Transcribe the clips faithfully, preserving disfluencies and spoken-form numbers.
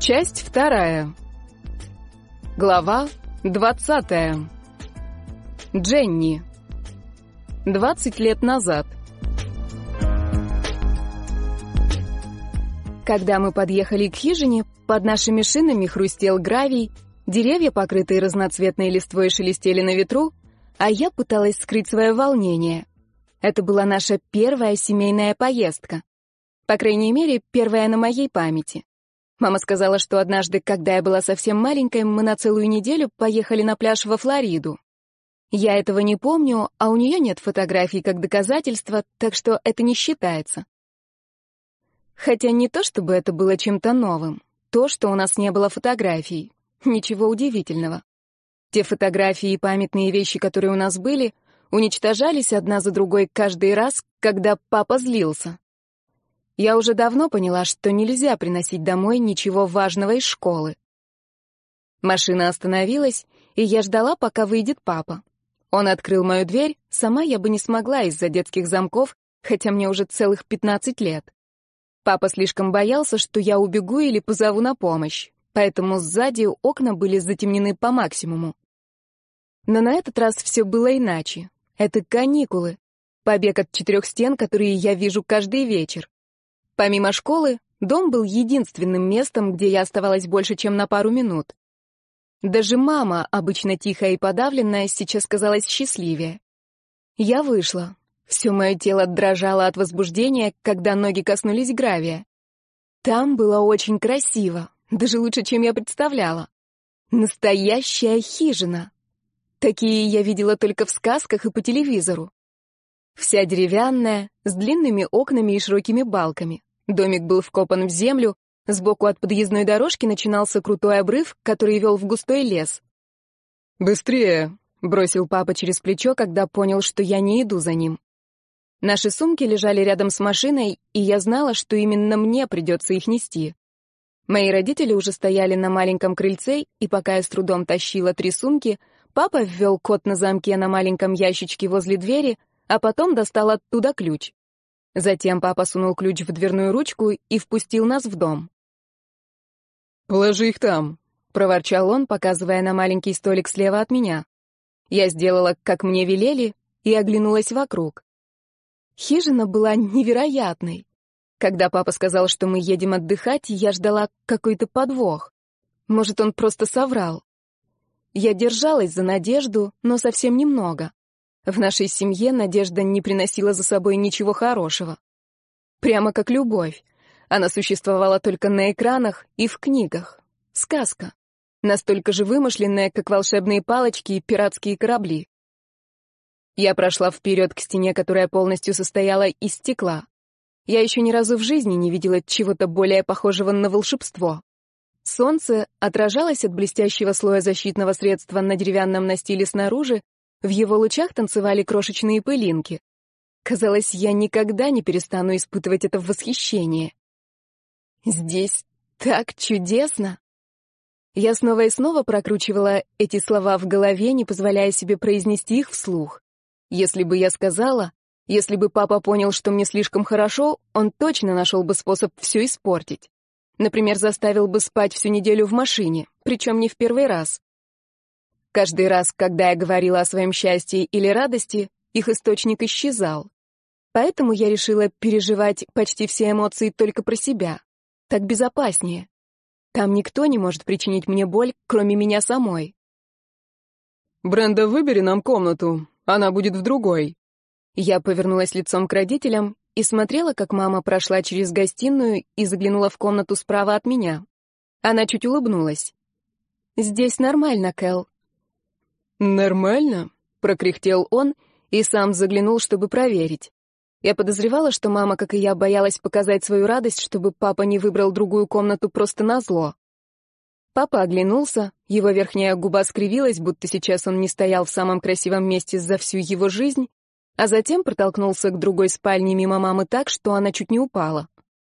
Часть вторая. Глава двадцатая. Дженни. Двадцать лет назад. Когда мы подъехали к хижине, под нашими шинами хрустел гравий, деревья, покрытые разноцветной листвой, шелестели на ветру, а я пыталась скрыть свое волнение. Это была наша первая семейная поездка. По крайней мере, первая на моей памяти. Мама сказала, что однажды, когда я была совсем маленькой, мы на целую неделю поехали на пляж во Флориду. Я этого не помню, а у нее нет фотографий как доказательства, так что это не считается. Хотя не то, чтобы это было чем-то новым. То, что у нас не было фотографий. Ничего удивительного. Те фотографии и памятные вещи, которые у нас были, уничтожались одна за другой каждый раз, когда папа злился. Я уже давно поняла, что нельзя приносить домой ничего важного из школы. Машина остановилась, и я ждала, пока выйдет папа. Он открыл мою дверь, сама я бы не смогла из-за детских замков, хотя мне уже целых пятнадцать лет. Папа слишком боялся, что я убегу или позову на помощь, поэтому сзади окна были затемнены по максимуму. Но на этот раз все было иначе. Это каникулы, побег от четырех стен, которые я вижу каждый вечер. Помимо школы, дом был единственным местом, где я оставалась больше, чем на пару минут. Даже мама, обычно тихая и подавленная, сейчас казалась счастливее. Я вышла. Все мое тело дрожало от возбуждения, когда ноги коснулись гравия. Там было очень красиво, даже лучше, чем я представляла. Настоящая хижина. Такие я видела только в сказках и по телевизору. Вся деревянная, с длинными окнами и широкими балками. Домик был вкопан в землю, сбоку от подъездной дорожки начинался крутой обрыв, который вел в густой лес. «Быстрее!» — бросил папа через плечо, когда понял, что я не иду за ним. Наши сумки лежали рядом с машиной, и я знала, что именно мне придется их нести. Мои родители уже стояли на маленьком крыльце, и пока я с трудом тащила три сумки, папа ввел код на замке на маленьком ящичке возле двери, а потом достал оттуда ключ. Затем папа сунул ключ в дверную ручку и впустил нас в дом. «Положи их там», — проворчал он, показывая на маленький столик слева от меня. Я сделала, как мне велели, и оглянулась вокруг. Хижина была невероятной. Когда папа сказал, что мы едем отдыхать, я ждала какой-то подвох. Может, он просто соврал. Я держалась за надежду, но совсем немного. В нашей семье надежда не приносила за собой ничего хорошего. Прямо как любовь. Она существовала только на экранах и в книгах. Сказка. Настолько же вымышленная, как волшебные палочки и пиратские корабли. Я прошла вперед к стене, которая полностью состояла из стекла. Я еще ни разу в жизни не видела чего-то более похожего на волшебство. Солнце отражалось от блестящего слоя защитного средства на деревянном настиле снаружи, в его лучах танцевали крошечные пылинки. Казалось, я никогда не перестану испытывать это восхищение. Здесь так чудесно. Я снова и снова прокручивала эти слова в голове, не позволяя себе произнести их вслух. Если бы я сказала, если бы папа понял, что мне слишком хорошо, он точно нашел бы способ все испортить. Например, заставил бы спать всю неделю в машине, причем не в первый раз. Каждый раз, когда я говорила о своем счастье или радости, их источник исчезал. Поэтому я решила переживать почти все эмоции только про себя. Так безопаснее. Там никто не может причинить мне боль, кроме меня самой. «Бренда, выбери нам комнату, она будет в другой». Я повернулась лицом к родителям и смотрела, как мама прошла через гостиную и заглянула в комнату справа от меня. Она чуть улыбнулась. «Здесь нормально, Кэл». «Нормально?» — прокряхтел он и сам заглянул, чтобы проверить. Я подозревала, что мама, как и я, боялась показать свою радость, чтобы папа не выбрал другую комнату просто назло. Папа оглянулся, его верхняя губа скривилась, будто сейчас он не стоял в самом красивом месте за всю его жизнь, а затем протолкнулся к другой спальне мимо мамы так, что она чуть не упала.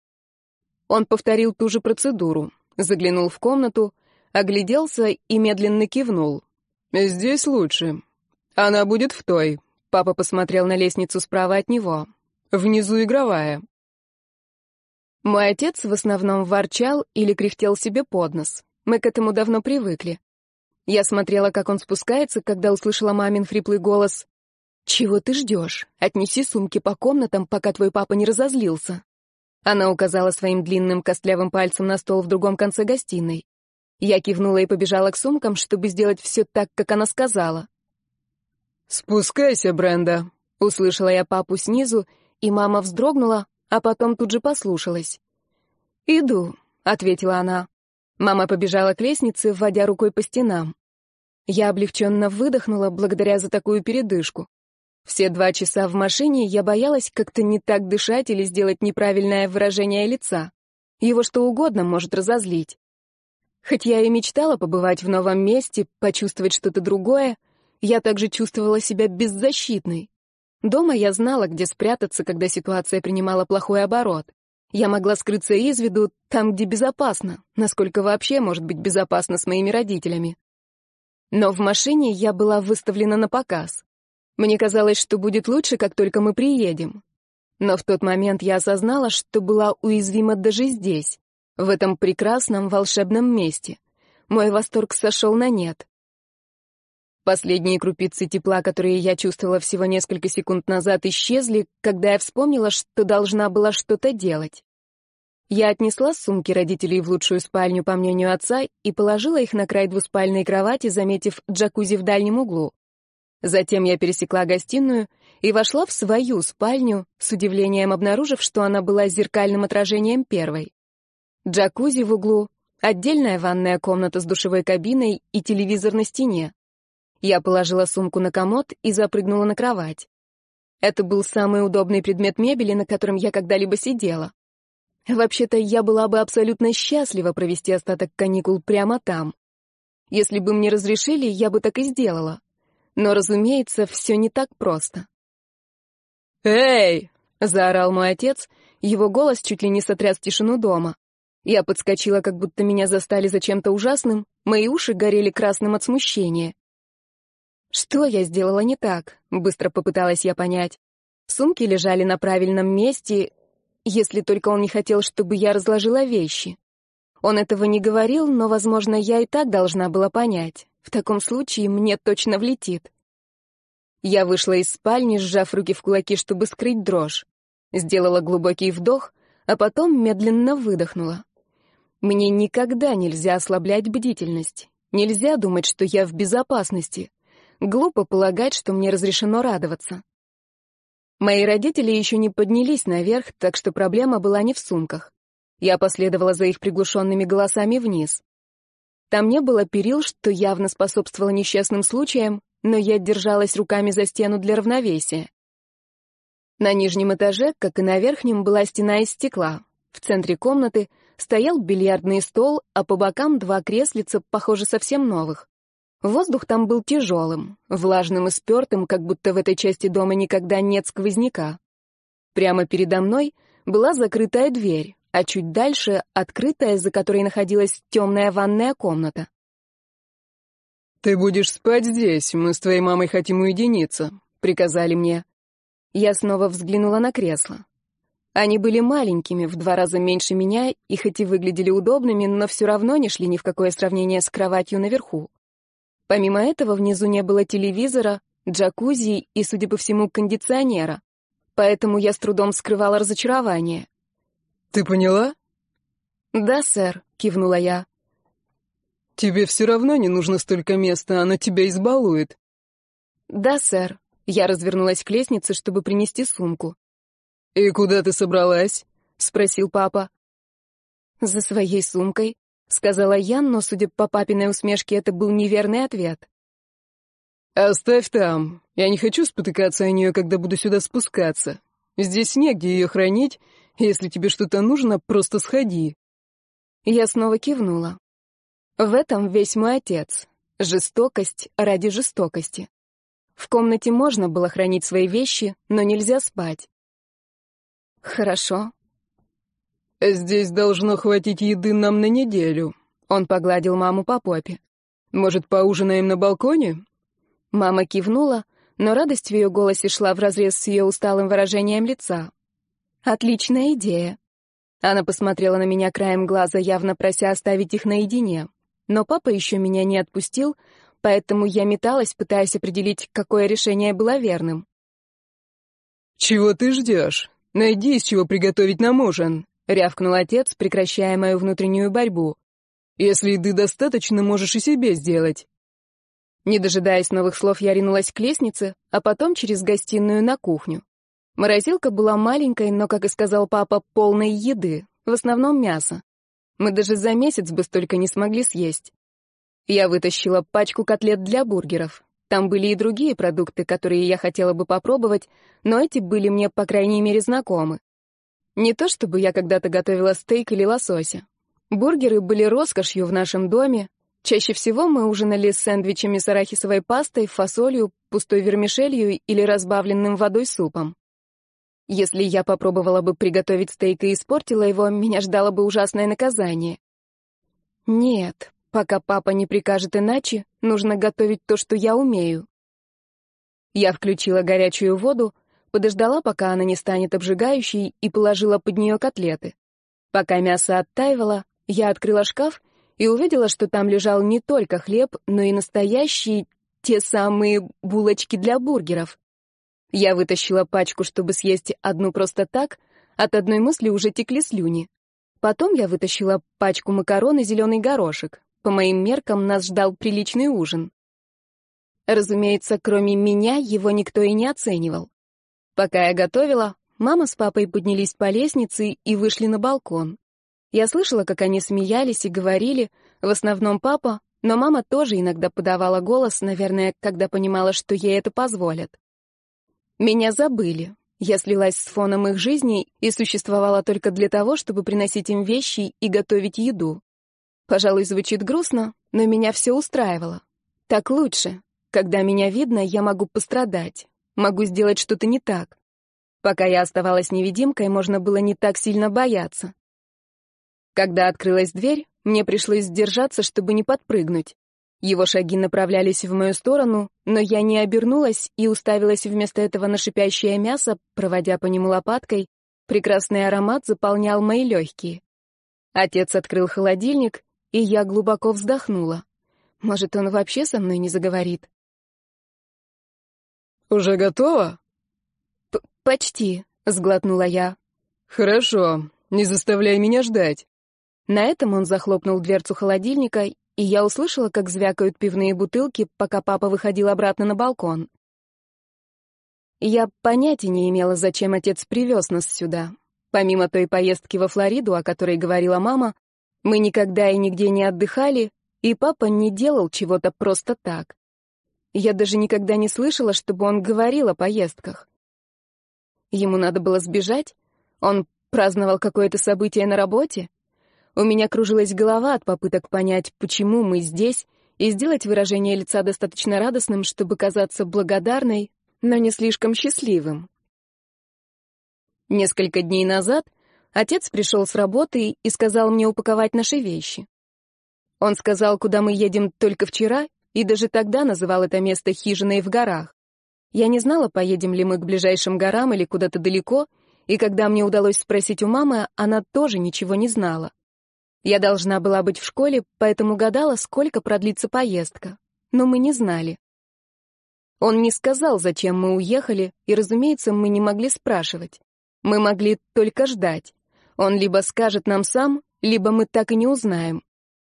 Он повторил ту же процедуру, заглянул в комнату, огляделся и медленно кивнул. «Здесь лучше. Она будет в той». Папа посмотрел на лестницу справа от него. «Внизу игровая». Мой отец в основном ворчал или кряхтел себе под нос. Мы к этому давно привыкли. Я смотрела, как он спускается, когда услышала мамин хриплый голос. «Чего ты ждешь? Отнеси сумки по комнатам, пока твой папа не разозлился». Она указала своим длинным костлявым пальцем на стол в другом конце гостиной. Я кивнула и побежала к сумкам, чтобы сделать все так, как она сказала. «Спускайся, Бренда», — услышала я папу снизу, и мама вздрогнула, а потом тут же послушалась. «Иду», — ответила она. Мама побежала к лестнице, вводя рукой по стенам. Я облегченно выдохнула благодаря за такую передышку. Все два часа в машине я боялась как-то не так дышать или сделать неправильное выражение лица. Его что угодно может разозлить. Хоть я и мечтала побывать в новом месте, почувствовать что-то другое, я также чувствовала себя беззащитной. Дома я знала, где спрятаться, когда ситуация принимала плохой оборот. Я могла скрыться из виду там, где безопасно, насколько вообще может быть безопасно с моими родителями. Но в машине я была выставлена на показ. Мне казалось, что будет лучше, как только мы приедем. Но в тот момент я осознала, что была уязвима даже здесь, в этом прекрасном волшебном месте. Мой восторг сошел на нет. Последние крупицы тепла, которые я чувствовала всего несколько секунд назад, исчезли, когда я вспомнила, что должна была что-то делать. Я отнесла сумки родителей в лучшую спальню, по мнению отца, и положила их на край двуспальной кровати, заметив джакузи в дальнем углу. Затем я пересекла гостиную и вошла в свою спальню, с удивлением обнаружив, что она была зеркальным отражением первой. Джакузи в углу, отдельная ванная комната с душевой кабиной и телевизор на стене. Я положила сумку на комод и запрыгнула на кровать. Это был самый удобный предмет мебели, на котором я когда-либо сидела. Вообще-то я была бы абсолютно счастлива провести остаток каникул прямо там. Если бы мне разрешили, я бы так и сделала. Но, разумеется, все не так просто. «Эй!» — заорал мой отец, его голос чуть ли не сотряс тишину дома. Я подскочила, как будто меня застали за чем-то ужасным, мои уши горели красным от смущения. Что я сделала не так? Быстро попыталась я понять. Сумки лежали на правильном месте, если только он не хотел, чтобы я разложила вещи. Он этого не говорил, но, возможно, я и так должна была понять. В таком случае мне точно влетит. Я вышла из спальни, сжав руки в кулаки, чтобы скрыть дрожь. Сделала глубокий вдох, а потом медленно выдохнула. Мне никогда нельзя ослаблять бдительность. Нельзя думать, что я в безопасности. Глупо полагать, что мне разрешено радоваться. Мои родители еще не поднялись наверх, так что проблема была не в сумках. Я последовала за их приглушенными голосами вниз. Там не было перил, что явно способствовало несчастным случаям, но я держалась руками за стену для равновесия. На нижнем этаже, как и на верхнем, была стена из стекла. В центре комнаты стоял бильярдный стол, а по бокам два креслица, похоже, совсем новых. Воздух там был тяжелым, влажным и спертым, как будто в этой части дома никогда нет сквозняка. Прямо передо мной была закрытая дверь, а чуть дальше — открытая, за которой находилась темная ванная комната. «Ты будешь спать здесь, мы с твоей мамой хотим уединиться», — приказали мне. Я снова взглянула на кресло. Они были маленькими, в два раза меньше меня, и хоть и выглядели удобными, но все равно не шли ни в какое сравнение с кроватью наверху. Помимо этого, внизу не было телевизора, джакузи и, судя по всему, кондиционера. Поэтому я с трудом скрывала разочарование. «Ты поняла?» «Да, сэр», — кивнула я. «Тебе все равно не нужно столько места, она тебя избалует». «Да, сэр». Я развернулась к лестнице, чтобы принести сумку. «И куда ты собралась?» — спросил папа. «За своей сумкой», — сказала я, но, судя по папиной усмешке, это был неверный ответ. «Оставь там. Я не хочу спотыкаться о нее, когда буду сюда спускаться. Здесь негде ее хранить. Если тебе что-то нужно, просто сходи». Я снова кивнула. В этом весь мой отец. Жестокость ради жестокости. В комнате можно было хранить свои вещи, но нельзя спать. «Хорошо». «Здесь должно хватить еды нам на неделю». Он погладил маму по попе. «Может, поужинаем на балконе?» Мама кивнула, но радость в ее голосе шла вразрез с ее усталым выражением лица. «Отличная идея». Она посмотрела на меня краем глаза, явно прося оставить их наедине. Но папа еще меня не отпустил, поэтому я металась, пытаясь определить, какое решение было верным. «Чего ты ждешь? Найди, из чего приготовить нам ужин», — рявкнул отец, прекращая мою внутреннюю борьбу. «Если еды достаточно, можешь и себе сделать». Не дожидаясь новых слов, я ринулась к лестнице, а потом через гостиную на кухню. Морозилка была маленькой, но, как и сказал папа, полной еды, в основном мясо. Мы даже за месяц бы столько не смогли съесть. Я вытащила пачку котлет для бургеров. Там были и другие продукты, которые я хотела бы попробовать, но эти были мне, по крайней мере, знакомы. Не то чтобы я когда-то готовила стейк или лосося. Бургеры были роскошью в нашем доме. Чаще всего мы ужинали с сэндвичами с арахисовой пастой, фасолью, пустой вермишелью или разбавленным водой супом. Если я попробовала бы приготовить стейк и испортила его, меня ждало бы ужасное наказание. Нет, пока папа не прикажет иначе, нужно готовить то, что я умею. Я включила горячую воду, подождала, пока она не станет обжигающей, и положила под нее котлеты. Пока мясо оттаивало, я открыла шкаф и увидела, что там лежал не только хлеб, но и настоящие, те самые булочки для бургеров. Я вытащила пачку, чтобы съесть одну просто так, от одной мысли уже текли слюни. Потом я вытащила пачку макарон и зеленый горошек. По моим меркам нас ждал приличный ужин. Разумеется, кроме меня его никто и не оценивал. Пока я готовила, мама с папой поднялись по лестнице и вышли на балкон. Я слышала, как они смеялись и говорили, в основном папа, но мама тоже иногда подавала голос, наверное, когда понимала, что ей это позволят. Меня забыли. Я слилась с фоном их жизни и существовала только для того, чтобы приносить им вещи и готовить еду. Пожалуй, звучит грустно, но меня все устраивало. Так лучше. Когда меня видно, я могу пострадать, могу сделать что-то не так. Пока я оставалась невидимкой, можно было не так сильно бояться. Когда открылась дверь, мне пришлось сдержаться, чтобы не подпрыгнуть. Его шаги направлялись в мою сторону, но я не обернулась и уставилась вместо этого на шипящее мясо, проводя по нему лопаткой. Прекрасный аромат заполнял мои легкие. Отец открыл холодильник, и я глубоко вздохнула. Может, он вообще со мной не заговорит? «Уже готово?» П- «Почти», — сглотнула я. «Хорошо, не заставляй меня ждать». На этом он захлопнул дверцу холодильника, и я услышала, как звякают пивные бутылки, пока папа выходил обратно на балкон. Я понятия не имела, зачем отец привез нас сюда. Помимо той поездки во Флориду, о которой говорила мама, мы никогда и нигде не отдыхали, и папа не делал чего-то просто так. Я даже никогда не слышала, чтобы он говорил о поездках. Ему надо было сбежать? Он праздновал какое-то событие на работе? У меня кружилась голова от попыток понять, почему мы здесь, и сделать выражение лица достаточно радостным, чтобы казаться благодарной, но не слишком счастливым. Несколько дней назад отец пришел с работы и сказал мне упаковать наши вещи. Он сказал, куда мы едем только вчера, и даже тогда называл это место хижиной в горах. Я не знала, поедем ли мы к ближайшим горам или куда-то далеко, и когда мне удалось спросить у мамы, она тоже ничего не знала. Я должна была быть в школе, поэтому гадала, сколько продлится поездка. Но мы не знали. Он не сказал, зачем мы уехали, и, разумеется, мы не могли спрашивать. Мы могли только ждать. Он либо скажет нам сам, либо мы так и не узнаем.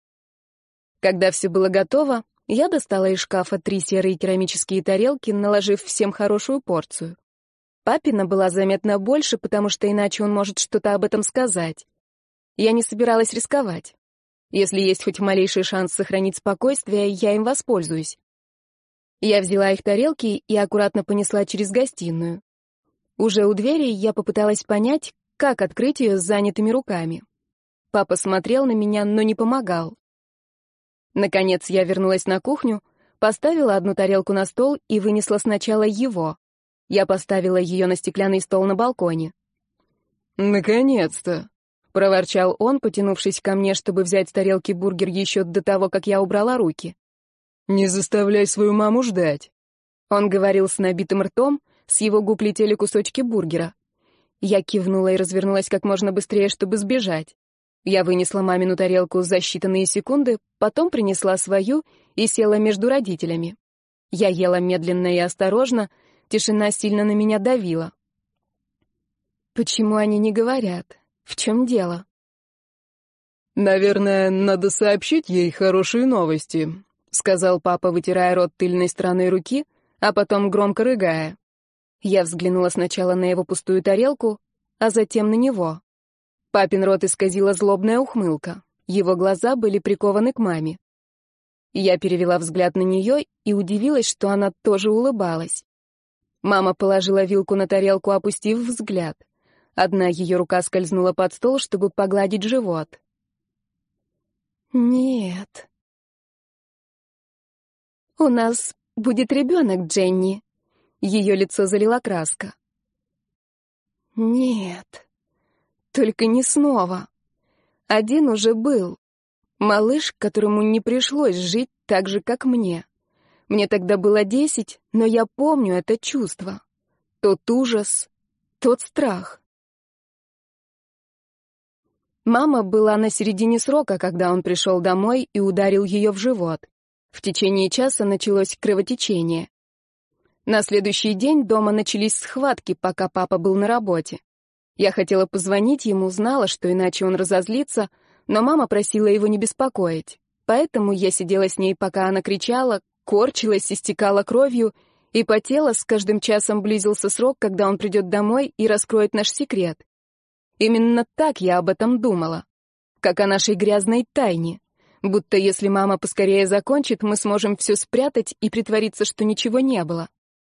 Когда все было готово, я достала из шкафа три серые керамические тарелки, наложив всем хорошую порцию. Папина была заметно больше, потому что иначе он может что-то об этом сказать. Я не собиралась рисковать. Если есть хоть малейший шанс сохранить спокойствие, я им воспользуюсь. Я взяла их тарелки и аккуратно понесла через гостиную. Уже у двери я попыталась понять, как открыть ее с занятыми руками. Папа смотрел на меня, но не помогал. Наконец я вернулась на кухню, поставила одну тарелку на стол и вынесла сначала его. Я поставила ее на стеклянный стол на балконе. «Наконец-то!» — проворчал он, потянувшись ко мне, чтобы взять с тарелки бургер еще до того, как я убрала руки. «Не заставляй свою маму ждать!» Он говорил с набитым ртом, с его губ летели кусочки бургера. Я кивнула и развернулась как можно быстрее, чтобы сбежать. Я вынесла мамину тарелку за считанные секунды, потом принесла свою и села между родителями. Я ела медленно и осторожно, тишина сильно на меня давила. Почему они не говорят? В чем дело? «Наверное, надо сообщить ей хорошие новости», — сказал папа, вытирая рот тыльной стороной руки, а потом громко рыгая. Я взглянула сначала на его пустую тарелку, а затем на него. Папин рот исказила злобная ухмылка. Его глаза были прикованы к маме. Я перевела взгляд на нее и удивилась, что она тоже улыбалась. Мама положила вилку на тарелку, опустив взгляд. Одна ее рука скользнула под стол, чтобы погладить живот. «Нет. У нас будет ребенок, Дженни». Ее лицо залила краска. «Нет. Только не снова. Один уже был. Малыш, которому не пришлось жить так же, как мне. Мне тогда было десять, но я помню это чувство. Тот ужас, тот страх». Мама была на середине срока, когда он пришел домой и ударил ее в живот. В течение часа началось кровотечение. На следующий день дома начались схватки, пока папа был на работе. Я хотела позвонить ему, знала, что иначе он разозлится, но мама просила его не беспокоить. Поэтому я сидела с ней, пока она кричала, корчилась, истекала кровью, и потела, с каждым часом близился срок, когда он придет домой и раскроет наш секрет. Именно так я об этом думала. Как о нашей грязной тайне. Будто если мама поскорее закончит, мы сможем все спрятать и притвориться, что ничего не было.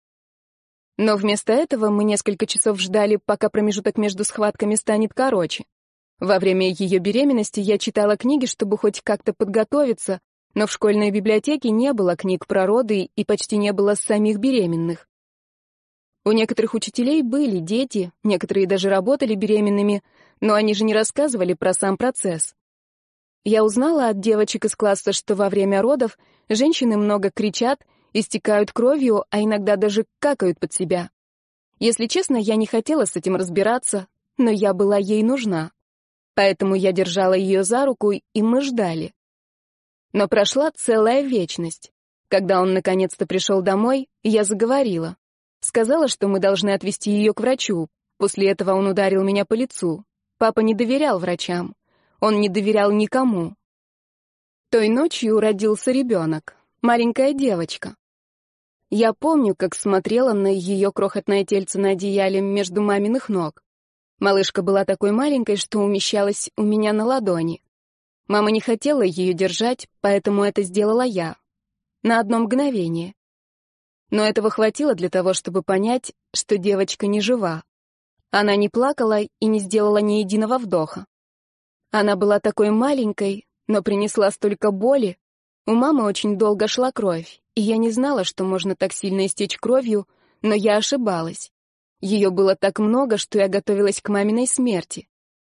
Но вместо этого мы несколько часов ждали, пока промежуток между схватками станет короче. Во время ее беременности я читала книги, чтобы хоть как-то подготовиться, но в школьной библиотеке не было книг про роды и почти не было самих беременных. У некоторых учителей были дети, некоторые даже работали беременными, но они же не рассказывали про сам процесс. Я узнала от девочек из класса, что во время родов женщины много кричат, истекают кровью, а иногда даже какают под себя. Если честно, я не хотела с этим разбираться, но я была ей нужна. Поэтому я держала ее за руку, и мы ждали. Но прошла целая вечность. Когда он наконец-то пришел домой, я заговорила. Сказала, что мы должны отвезти ее к врачу. После этого он ударил меня по лицу. Папа не доверял врачам. Он не доверял никому. Той ночью родился ребенок. Маленькая девочка. Я помню, как смотрела на ее крохотное тельце на одеяле между маминых ног. Малышка была такой маленькой, что умещалась у меня на ладони. Мама не хотела ее держать, поэтому это сделала я. На одно мгновение. Но этого хватило для того, чтобы понять, что девочка не жива. Она не плакала и не сделала ни единого вдоха. Она была такой маленькой, но принесла столько боли. У мамы очень долго шла кровь, и я не знала, что можно так сильно истечь кровью, но я ошибалась. Ее было так много, что я готовилась к маминой смерти.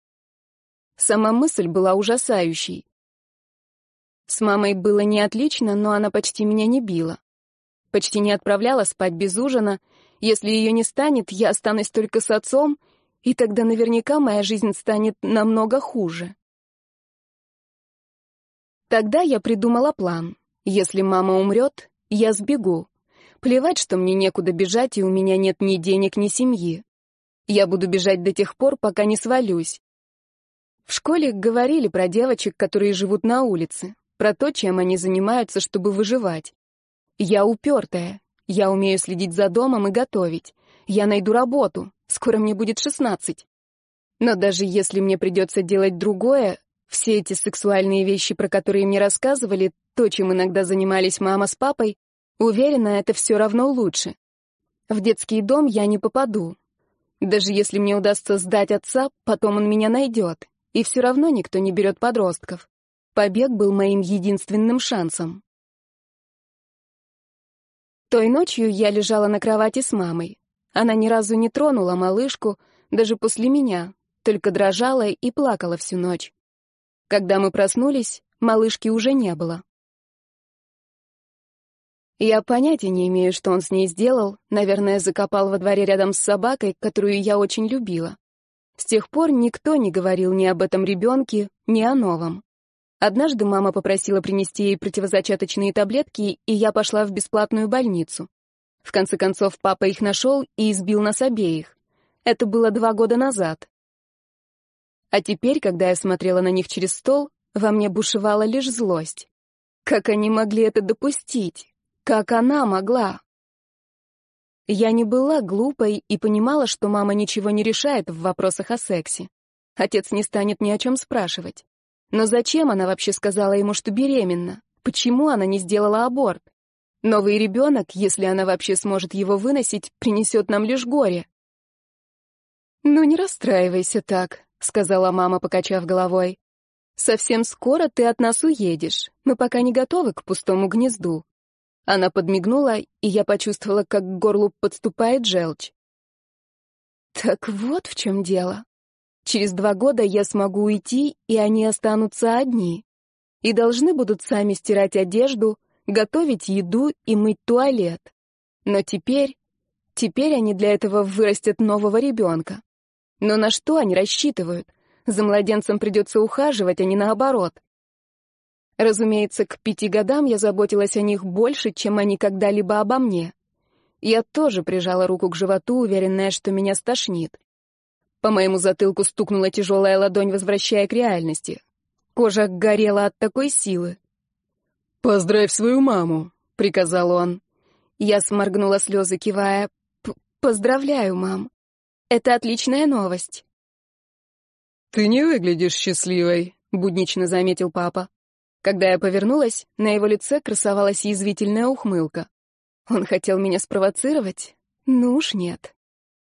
Сама мысль была ужасающей. С мамой было не отлично, но она почти меня не била. Почти не отправляла спать без ужина. Если ее не станет, я останусь только с отцом, и тогда наверняка моя жизнь станет намного хуже. Тогда я придумала план. Если мама умрет, я сбегу. Плевать, что мне некуда бежать, и у меня нет ни денег, ни семьи. Я буду бежать до тех пор, пока не свалюсь. В школе говорили про девочек, которые живут на улице, про то, чем они занимаются, чтобы выживать. Я упертая. Я умею следить за домом и готовить. Я найду работу. Скоро мне будет шестнадцать. Но даже если мне придется делать другое, все эти сексуальные вещи, про которые мне рассказывали, то, чем иногда занимались мама с папой, уверена, это все равно лучше. В детский дом я не попаду. Даже если мне удастся сдать отца, потом он меня найдет. И все равно никто не берет подростков. Побег был моим единственным шансом. Той ночью я лежала на кровати с мамой. Она ни разу не тронула малышку, даже после меня, только дрожала и плакала всю ночь. Когда мы проснулись, малышки уже не было. Я понятия не имею, что он с ней сделал, наверное, закопал во дворе рядом с собакой, которую я очень любила. С тех пор никто не говорил ни об этом ребенке, ни о новом. Однажды мама попросила принести ей противозачаточные таблетки, и я пошла в бесплатную больницу. В конце концов, папа их нашел и избил нас обеих. Это было два года назад. А теперь, когда я смотрела на них через стол, во мне бушевала лишь злость. Как они могли это допустить? Как она могла? Я не была глупой и понимала, что мама ничего не решает в вопросах о сексе. Отец не станет ни о чем спрашивать. Но зачем она вообще сказала ему, что беременна? Почему она не сделала аборт? Новый ребенок, если она вообще сможет его выносить, принесет нам лишь горе. «Ну, не расстраивайся так», — сказала мама, покачав головой. «Совсем скоро ты от нас уедешь. Мы пока не готовы к пустому гнезду». Она подмигнула, и я почувствовала, как к горлу подступает желчь. Так вот в чем дело. Через два года я смогу уйти, и они останутся одни. И должны будут сами стирать одежду, готовить еду и мыть туалет. Но теперь... Теперь они для этого вырастят нового ребенка. Но на что они рассчитывают? За младенцем придется ухаживать, а не наоборот. Разумеется, к пяти годам я заботилась о них больше, чем они когда-либо обо мне. Я тоже прижала руку к животу, уверенная, что меня стошнит. По моему затылку стукнула тяжелая ладонь, возвращая к реальности. Кожа горела от такой силы. «Поздравь свою маму», — приказал он. Я сморгнула слезы, кивая. «Поздравляю, мам. Это отличная новость». «Ты не выглядишь счастливой», — буднично заметил папа. Когда я повернулась, на его лице красовалась язвительная ухмылка. Он хотел меня спровоцировать? Ну уж нет.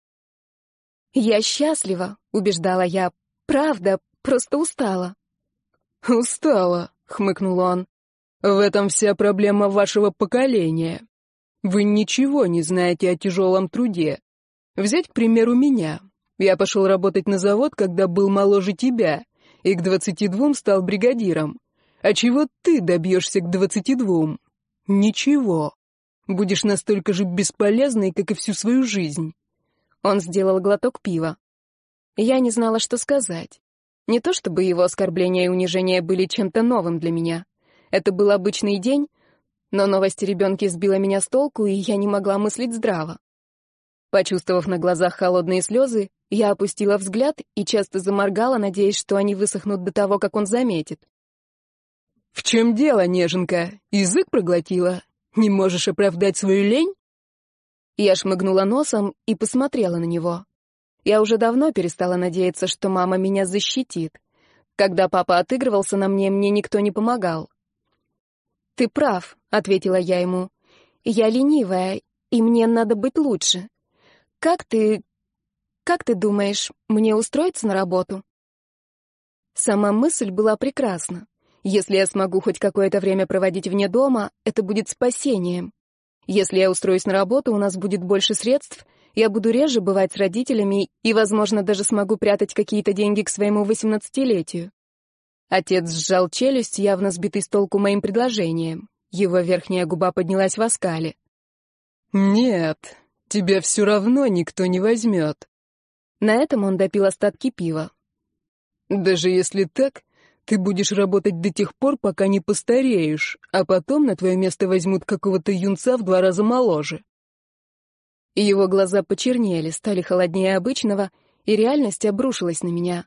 «Я счастлива», — убеждала я. «Правда, просто устала». «Устала», — хмыкнул он. «В этом вся проблема вашего поколения. Вы ничего не знаете о тяжелом труде. Взять, к примеру, меня. Я пошел работать на завод, когда был моложе тебя, и к двадцати двум стал бригадиром. А чего ты добьешься к двадцати двум? Ничего. Будешь настолько же бесполезной, как и всю свою жизнь». Он сделал глоток пива. Я не знала, что сказать. Не то чтобы его оскорбления и унижения были чем-то новым для меня. Это был обычный день, но новость о ребенке сбила меня с толку, и я не могла мыслить здраво. Почувствовав на глазах холодные слезы, я опустила взгляд и часто заморгала, надеясь, что они высохнут до того, как он заметит. «В чем дело, неженка? Язык проглотила? Не можешь оправдать свою лень?» Я шмыгнула носом и посмотрела на него. Я уже давно перестала надеяться, что мама меня защитит. Когда папа отыгрывался на мне, мне никто не помогал. «Ты прав», — ответила я ему. «Я ленивая, и мне надо быть лучше. Как ты... как ты думаешь, мне устроиться на работу?» Сама мысль была прекрасна. Если я смогу хоть какое-то время проводить вне дома, это будет спасением. Если я устроюсь на работу, у нас будет больше средств, я буду реже бывать с родителями и, возможно, даже смогу прятать какие-то деньги к своему восемнадцатилетию. Отец сжал челюсть, явно сбитый с толку моим предложением. Его верхняя губа поднялась в оскале. «Нет, тебя все равно никто не возьмет». На этом он допил остатки пива. «Даже если так, ты будешь работать до тех пор, пока не постареешь, а потом на твое место возьмут какого-то юнца в два раза моложе». Его глаза почернели, стали холоднее обычного, и реальность обрушилась на меня.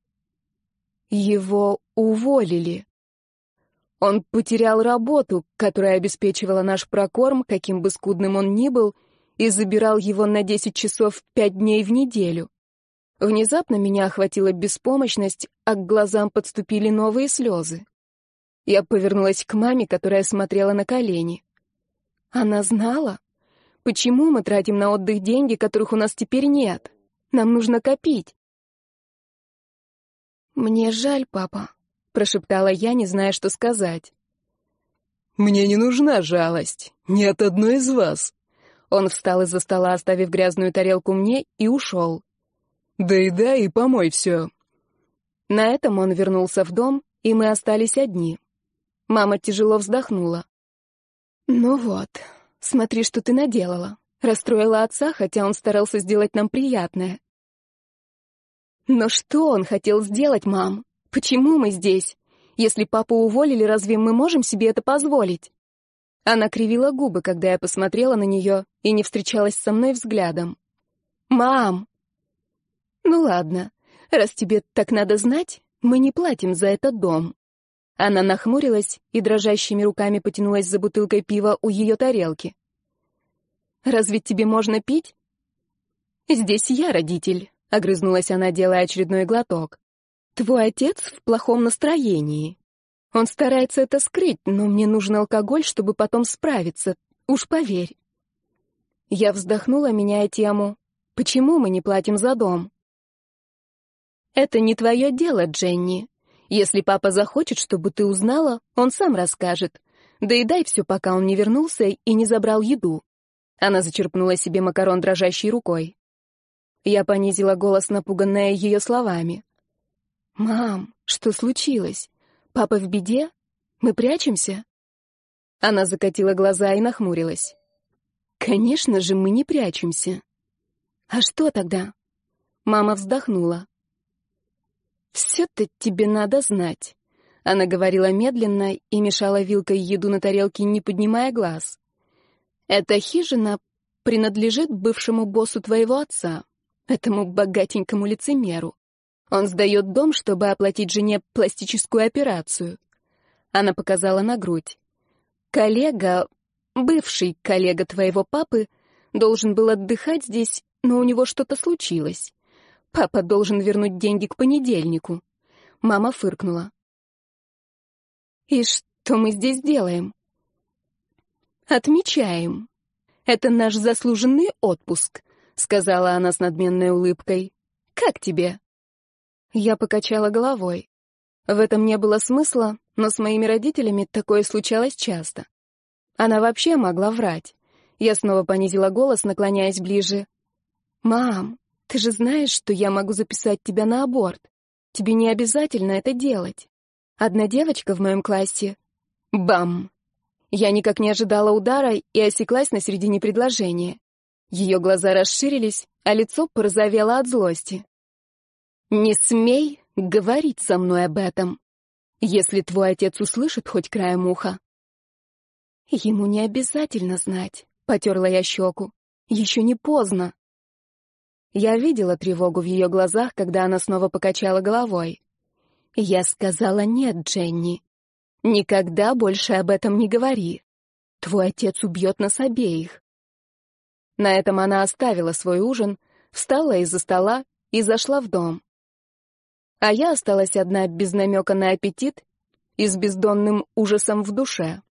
Его уволили. Он потерял работу, которая обеспечивала наш прокорм, каким бы скудным он ни был, и забирал его на десять часов пять дней в неделю. Внезапно меня охватила беспомощность, а к глазам подступили новые слезы. Я повернулась к маме, которая смотрела на колени. Она знала? Почему мы тратим на отдых деньги, которых у нас теперь нет? Нам нужно копить. «Мне жаль, папа», — прошептала я, не зная, что сказать. «Мне не нужна жалость. Ни от одной из вас». Он встал из-за стола, оставив грязную тарелку мне, и ушел. «Доедай и помой все». На этом он вернулся в дом, и мы остались одни. Мама тяжело вздохнула. «Ну вот, смотри, что ты наделала. Расстроила отца, хотя он старался сделать нам приятное». Но что он хотел сделать, мам? Почему мы здесь? Если папу уволили, разве мы можем себе это позволить? Она кривила губы, когда я посмотрела на нее и не встречалась со мной взглядом. «Мам!» «Ну ладно, раз тебе так надо знать, мы не платим за этот дом». Она нахмурилась и дрожащими руками потянулась за бутылкой пива у ее тарелки. «Разве тебе можно пить?» «Здесь я родитель», — огрызнулась она, делая очередной глоток. «Твой отец в плохом настроении. Он старается это скрыть, но мне нужен алкоголь, чтобы потом справиться. Уж поверь». Я вздохнула, меняя тему. «Почему мы не платим за дом?» «Это не твое дело, Дженни. Если папа захочет, чтобы ты узнала, он сам расскажет. Доедай все, пока он не вернулся и не забрал еду». Она зачерпнула себе макарон дрожащей рукой. Я понизила голос, напуганная ее словами. «Мам, что случилось? Папа в беде? Мы прячемся?» Она закатила глаза и нахмурилась. «Конечно же, мы не прячемся». «А что тогда?» Мама вздохнула. «Все-то тебе надо знать». Она говорила медленно и мешала вилкой еду на тарелке, не поднимая глаз. «Эта хижина принадлежит бывшему боссу твоего отца, этому богатенькому лицемеру. Он сдает дом, чтобы оплатить жене пластическую операцию». Она показала на грудь. «Коллега, бывший коллега твоего папы, должен был отдыхать здесь, но у него что-то случилось. Папа должен вернуть деньги к понедельнику». Мама фыркнула. «И что мы здесь делаем?» «Отмечаем. Это наш заслуженный отпуск», — сказала она с надменной улыбкой. «Как тебе?» Я покачала головой. В этом не было смысла, но с моими родителями такое случалось часто. Она вообще могла врать. Я снова понизила голос, наклоняясь ближе. «Мам, ты же знаешь, что я могу записать тебя на аборт. Тебе не обязательно это делать. Одна девочка в моем классе...» Бам! Я никак не ожидала удара и осеклась на середине предложения. Ее глаза расширились, а лицо порозовело от злости. «Не смей говорить со мной об этом, если твой отец услышит хоть краем уха». «Ему не обязательно знать», — потерла я щеку. «Еще не поздно». Я видела тревогу в ее глазах, когда она снова покачала головой. «Я сказала нет, Дженни. Никогда больше об этом не говори. Твой отец убьет нас обеих». На этом она оставила свой ужин, встала из-за стола и зашла в дом. А я осталась одна без намека на аппетит и с бездонным ужасом в душе.